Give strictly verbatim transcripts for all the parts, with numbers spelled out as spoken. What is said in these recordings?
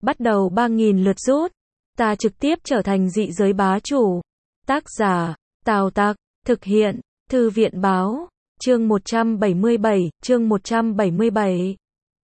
bắt đầu ba nghìn lượt rút. Ta trực tiếp trở thành dị giới bá chủ. Tác giả, Tào Tặc, thực hiện, Thư viện báo, chương một trăm bảy mươi bảy, chương một trăm bảy mươi bảy.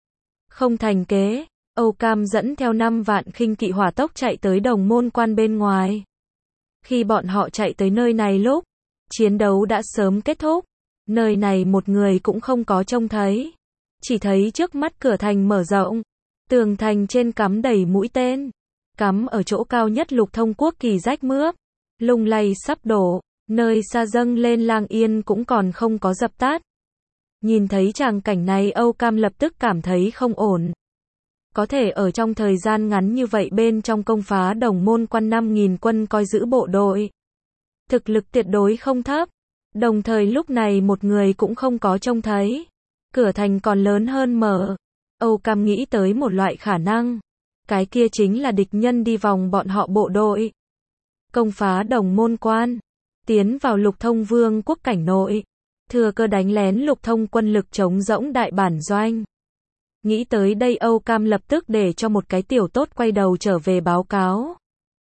Không thành kế, Âu Cam dẫn theo năm vạn khinh kỵ hỏa tốc chạy tới Đồng Môn Quan bên ngoài. Khi bọn họ chạy tới nơi này lúc, chiến đấu đã sớm kết thúc. Nơi này một người cũng không có trông thấy. Chỉ thấy trước mắt cửa thành mở rộng. Tường thành trên cắm đầy mũi tên. Cắm ở chỗ cao nhất Lục Thông quốc kỳ rách mướp. Lung lay sắp đổ. Nơi xa dâng lên lang yên cũng còn không có dập tắt. Nhìn thấy tràng cảnh này Âu Cam lập tức cảm thấy không ổn. Có thể ở trong thời gian ngắn như vậy bên trong công phá Đồng Môn Quan năm nghìn quân coi giữ bộ đội. Thực lực tuyệt đối không thấp. Đồng thời lúc này một người cũng không có trông thấy. Cửa thành còn lớn hơn mở. Âu Cam nghĩ tới một loại khả năng. Cái kia chính là địch nhân đi vòng bọn họ bộ đội. Công phá Đồng Môn Quan. Tiến vào Lục Thông Vương quốc cảnh nội. Thừa cơ đánh lén Lục Thông quân lực chống rỗng đại bản doanh. Nghĩ tới đây Âu Cam lập tức để cho một cái tiểu tốt quay đầu trở về báo cáo.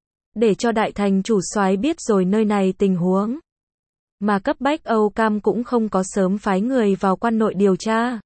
Để cho đại thành chủ soái biết rồi nơi này tình huống. Mà cấp bách Âu Cam cũng không có sớm phái người vào quan nội điều tra.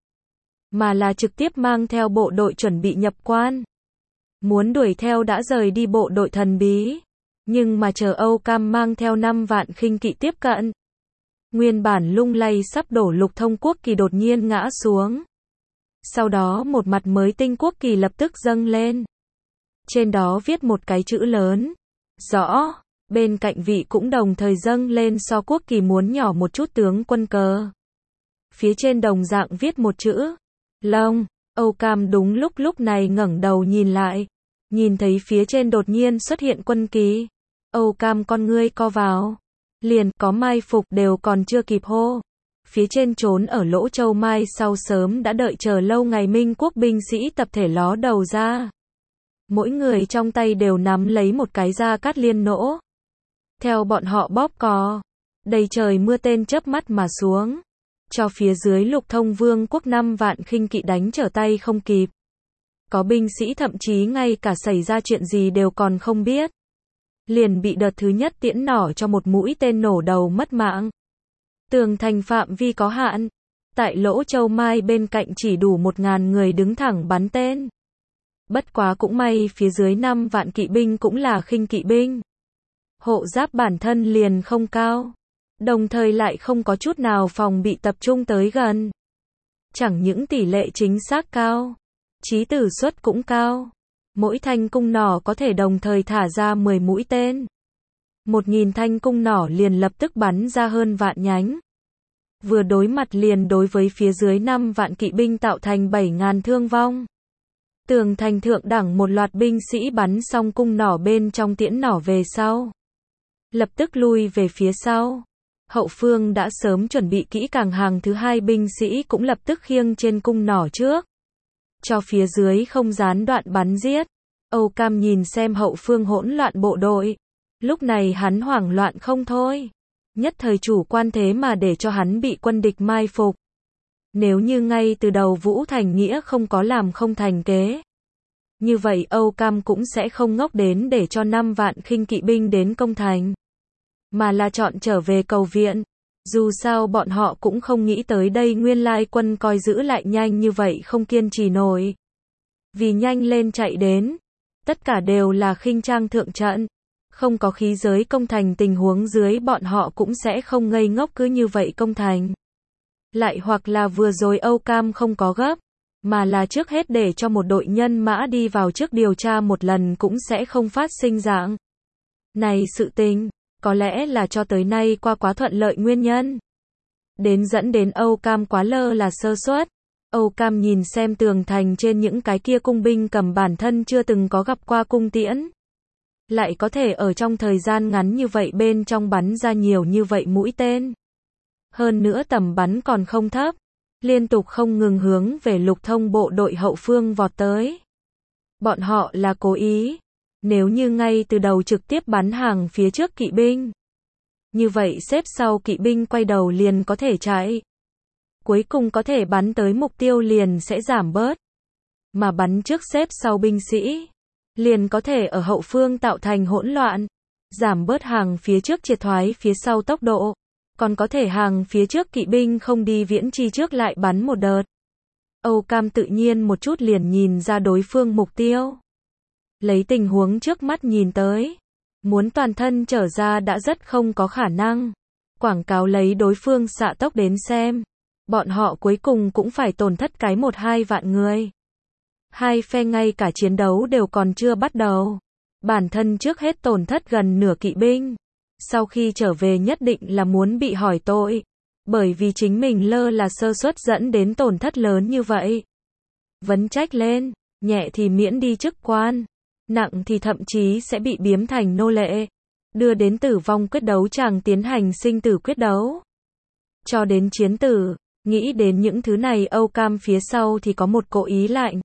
Mà là trực tiếp mang theo bộ đội chuẩn bị nhập quan. Muốn đuổi theo đã rời đi bộ đội thần bí. Nhưng mà chờ Âu Cam mang theo năm vạn khinh kỵ tiếp cận. Nguyên bản lung lay sắp đổ Lục Thông quốc kỳ đột nhiên ngã xuống. Sau đó một mặt mới tinh quốc kỳ lập tức dâng lên. Trên đó viết một cái chữ lớn. Rõ. Bên cạnh vị cũng đồng thời dâng lên so quốc kỳ muốn nhỏ một chút tướng quân cờ. Phía trên đồng dạng viết một chữ. Long. Âu Cam đúng lúc lúc này ngẩng đầu nhìn lại. Nhìn thấy phía trên đột nhiên xuất hiện quân kỳ. Âu Cam con ngươi co vào. Liền có mai phục đều còn chưa kịp hô. Phía trên trốn ở lỗ châu mai sau sớm đã đợi chờ lâu ngày Minh quốc binh sĩ tập thể ló đầu ra. Mỗi người trong tay đều nắm lấy một cái gia cát liên nỗ. Theo bọn họ bóp cò. Đầy trời mưa tên chớp mắt mà xuống. Cho phía dưới Lục Thông Vương quốc năm vạn khinh kỵ đánh trở tay không kịp. Có binh sĩ thậm chí ngay cả xảy ra chuyện gì đều còn không biết. Liền bị đợt thứ nhất tiễn nỏ cho một mũi tên nổ đầu mất mạng. Tường thành phạm vi có hạn. Tại lỗ châu mai bên cạnh chỉ đủ một ngàn người đứng thẳng bắn tên. Bất quá cũng may phía dưới năm vạn kỵ binh cũng là khinh kỵ binh. Hộ giáp bản thân liền không cao. Đồng thời lại không có chút nào phòng bị tập trung tới gần. Chẳng những tỷ lệ chính xác cao. Chí tử suất cũng cao. Mỗi thanh cung nỏ có thể đồng thời thả ra mười mũi tên. Một nghìn thanh cung nỏ liền lập tức bắn ra hơn vạn nhánh. Vừa đối mặt liền đối với phía dưới năm vạn kỵ binh tạo thành bảy ngàn thương vong. Tường thành thượng đẳng một loạt binh sĩ bắn xong cung nỏ bên trong tiễn nỏ về sau. Lập tức lui về phía sau. Hậu phương đã sớm chuẩn bị kỹ càng hàng thứ hai binh sĩ cũng lập tức khiêng trên cung nỏ trước. Cho phía dưới không gián đoạn bắn giết. Âu Cam nhìn xem hậu phương hỗn loạn bộ đội. Lúc này hắn hoảng loạn không thôi. Nhất thời chủ quan thế mà để cho hắn bị quân địch mai phục. Nếu như ngay từ đầu Vũ Thành Nghĩa không có làm không thành kế. Như vậy Âu Cam cũng sẽ không ngốc đến để cho năm vạn khinh kỵ binh đến công thành. Mà là chọn trở về cầu viện. Dù sao bọn họ cũng không nghĩ tới đây nguyên lai quân coi giữ lại nhanh như vậy không kiên trì nổi. Vì nhanh lên chạy đến. Tất cả đều là khinh trang thượng trận. Không có khí giới công thành tình huống dưới bọn họ cũng sẽ không ngây ngốc cứ như vậy công thành. Lại hoặc là vừa rồi Âu Cam không có gấp. Mà là trước hết để cho một đội nhân mã đi vào trước điều tra một lần cũng sẽ không phát sinh dạng. Này sự tình. Có lẽ là cho tới nay qua quá thuận lợi nguyên nhân. Đến dẫn đến Âu Cam quá lơ là sơ suất. Âu Cam nhìn xem tường thành trên những cái kia cung binh cầm bản thân chưa từng có gặp qua cung tiễn. Lại có thể ở trong thời gian ngắn như vậy bên trong bắn ra nhiều như vậy mũi tên. Hơn nữa tầm bắn còn không thấp. Liên tục không ngừng hướng về Lục Thông bộ đội hậu phương vọt tới. Bọn họ là cố ý. Nếu như ngay từ đầu trực tiếp bắn hàng phía trước kỵ binh. Như vậy xếp sau kỵ binh quay đầu liền có thể chạy. Cuối cùng có thể bắn tới mục tiêu liền sẽ giảm bớt. Mà bắn trước xếp sau binh sĩ. liền có thể ở hậu phương tạo thành hỗn loạn, giảm bớt hàng phía trước triệt thoái phía sau tốc độ, còn có thể hàng phía trước kỵ binh không đi viễn chi trước lại bắn một đợt. Âu Cam tự nhiên một chút liền nhìn ra đối phương mục tiêu. Lấy tình huống trước mắt nhìn tới, muốn toàn thân trở ra đã rất không có khả năng. Quảng cáo lấy đối phương xạ tốc đến xem, bọn họ cuối cùng cũng phải tổn thất cái một hai vạn người. Hai phe ngay cả chiến đấu đều còn chưa bắt đầu, bản thân trước hết tổn thất gần nửa kỵ binh. Sau khi trở về nhất định là muốn bị hỏi tội, bởi vì chính mình lơ là sơ suất dẫn đến tổn thất lớn như vậy. Vấn trách lên, nhẹ thì miễn đi chức quan, nặng thì thậm chí sẽ bị biếm thành nô lệ, đưa đến tử vong quyết đấu chàng tiến hành sinh tử quyết đấu. Cho đến chiến tử, nghĩ đến những thứ này Âu Cam phía sau thì có một cỗ ý lạnh.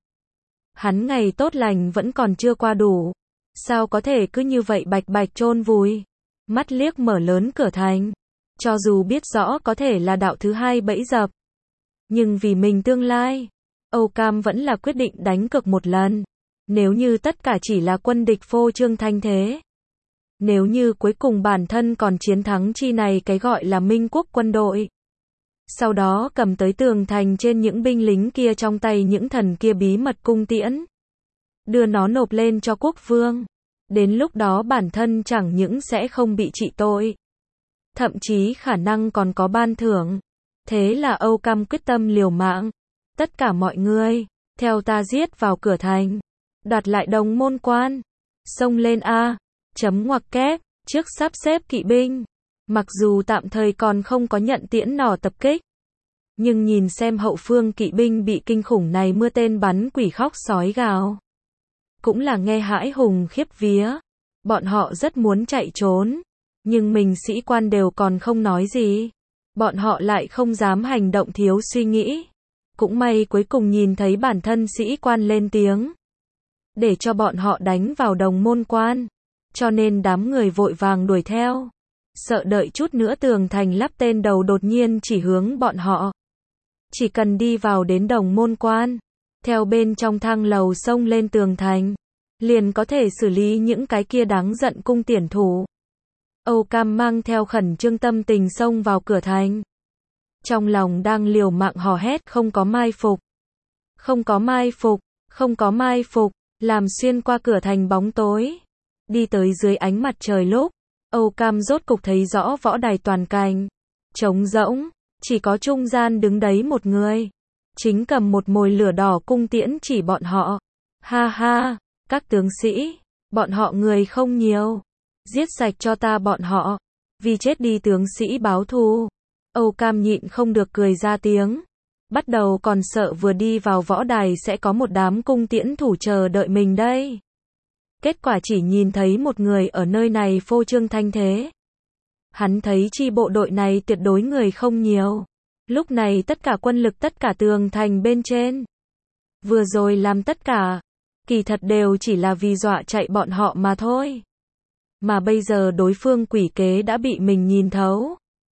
Hắn ngày tốt lành vẫn còn chưa qua đủ, sao có thể cứ như vậy bạch bạch chôn vùi. Mắt liếc mở lớn cửa thành, cho dù biết rõ có thể là đạo thứ hai bẫy dập, nhưng vì mình tương lai, Âu Cam vẫn là quyết định đánh cược một lần. Nếu như tất cả chỉ là quân địch phô trương thanh thế, nếu như cuối cùng bản thân còn chiến thắng chi này cái gọi là Minh quốc quân đội, sau đó cầm tới tường thành trên những binh lính kia trong tay những thần kia bí mật cung tiễn, đưa nó nộp lên cho quốc vương, đến lúc đó bản thân chẳng những sẽ không bị trị tội, thậm chí khả năng còn có ban thưởng. Thế là Âu Cam quyết tâm liều mạng. Tất cả mọi người, theo ta giết vào cửa thành, đoạt lại Đồng Môn Quan, xông lên a, chấm ngoặc kép, trước sắp xếp kỵ binh. Mặc dù tạm thời còn không có nhận tiễn nỏ tập kích, nhưng nhìn xem hậu phương kỵ binh bị kinh khủng này mưa tên bắn quỷ khóc sói gào, cũng là nghe hãi hùng khiếp vía. Bọn họ rất muốn chạy trốn, nhưng mình sĩ quan đều còn không nói gì, bọn họ lại không dám hành động thiếu suy nghĩ. Cũng may cuối cùng nhìn thấy bản thân sĩ quan lên tiếng, để cho bọn họ đánh vào Đồng Môn Quan, cho nên đám người vội vàng đuổi theo, sợ đợi chút nữa tường thành lắp tên đầu đột nhiên chỉ hướng bọn họ. Chỉ cần đi vào đến Đồng Môn Quan, theo bên trong thang lầu xông lên tường thành, liền có thể xử lý những cái kia đáng giận cung tiễn thủ. Âu Cam mang theo khẩn trương tâm tình xông vào cửa thành, trong lòng đang liều mạng hò hét không có mai phục, không có mai phục, không có mai phục, làm xuyên qua cửa thành bóng tối, đi tới dưới ánh mặt trời lúc, Âu Cam rốt cục thấy rõ võ đài toàn cảnh, trống rỗng, chỉ có trung gian đứng đấy một người, chính cầm một mồi lửa đỏ cung tiễn chỉ bọn họ. Ha ha, các tướng sĩ, bọn họ người không nhiều, giết sạch cho ta bọn họ, vì chết đi tướng sĩ báo thù. Âu Cam nhịn không được cười ra tiếng, bắt đầu còn sợ vừa đi vào võ đài sẽ có một đám cung tiễn thủ chờ đợi mình đây. Kết quả chỉ nhìn thấy một người ở nơi này phô trương thanh thế. Hắn thấy chi bộ đội này tuyệt đối người không nhiều. Lúc này tất cả quân lực tất cả tường thành bên trên, vừa rồi làm tất cả, kỳ thật đều chỉ là vì dọa chạy bọn họ mà thôi. Mà bây giờ đối phương quỷ kế đã bị mình nhìn thấu.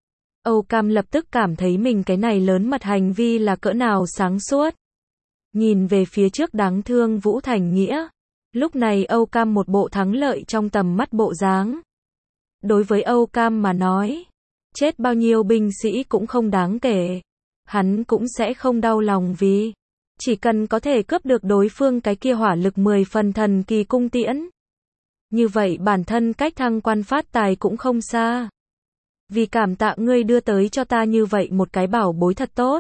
Âu Cam lập tức cảm thấy mình cái này lớn mật hành vi là cỡ nào sáng suốt. Nhìn về phía trước đáng thương Vũ Thành Nghĩa. Lúc này Âu Cam một bộ thắng lợi trong tầm mắt bộ dáng. Đối với Âu Cam mà nói, chết bao nhiêu binh sĩ cũng không đáng kể. Hắn cũng sẽ không đau lòng vì chỉ cần có thể cướp được đối phương cái kia hỏa lực mười phần thần kỳ cung tiễn. Như vậy bản thân cách thăng quan phát tài cũng không xa. Vì cảm tạ ngươi đưa tới cho ta như vậy một cái bảo bối thật tốt,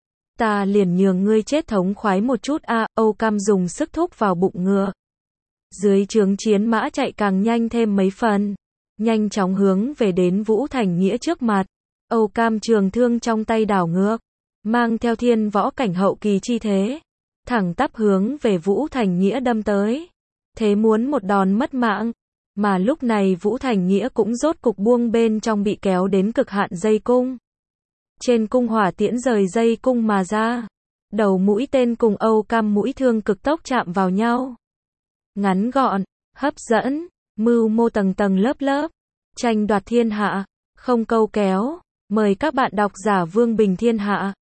ta liền nhường ngươi chết thống khoái một chút a. À, Âu Cam dùng sức thúc vào bụng ngựa. Dưới trướng chiến mã chạy càng nhanh thêm mấy phần, nhanh chóng hướng về đến Vũ Thành Nghĩa trước mặt. Âu Cam trường thương trong tay đảo ngược, mang theo thiên võ cảnh hậu kỳ chi thế, thẳng tắp hướng về Vũ Thành Nghĩa đâm tới. Thế muốn một đòn mất mạng. Mà lúc này Vũ Thành Nghĩa cũng rốt cục buông bên trong bị kéo đến cực hạn dây cung. Trên cung hỏa tiễn rời dây cung mà ra. Đầu mũi tên cùng Âu Cam mũi thương cực tốc chạm vào nhau. Ngắn gọn, hấp dẫn, mưu mô tầng tầng lớp lớp. Tranh đoạt thiên hạ, không câu kéo. Mời các bạn đọc giả Vương Bình Thiên Hạ.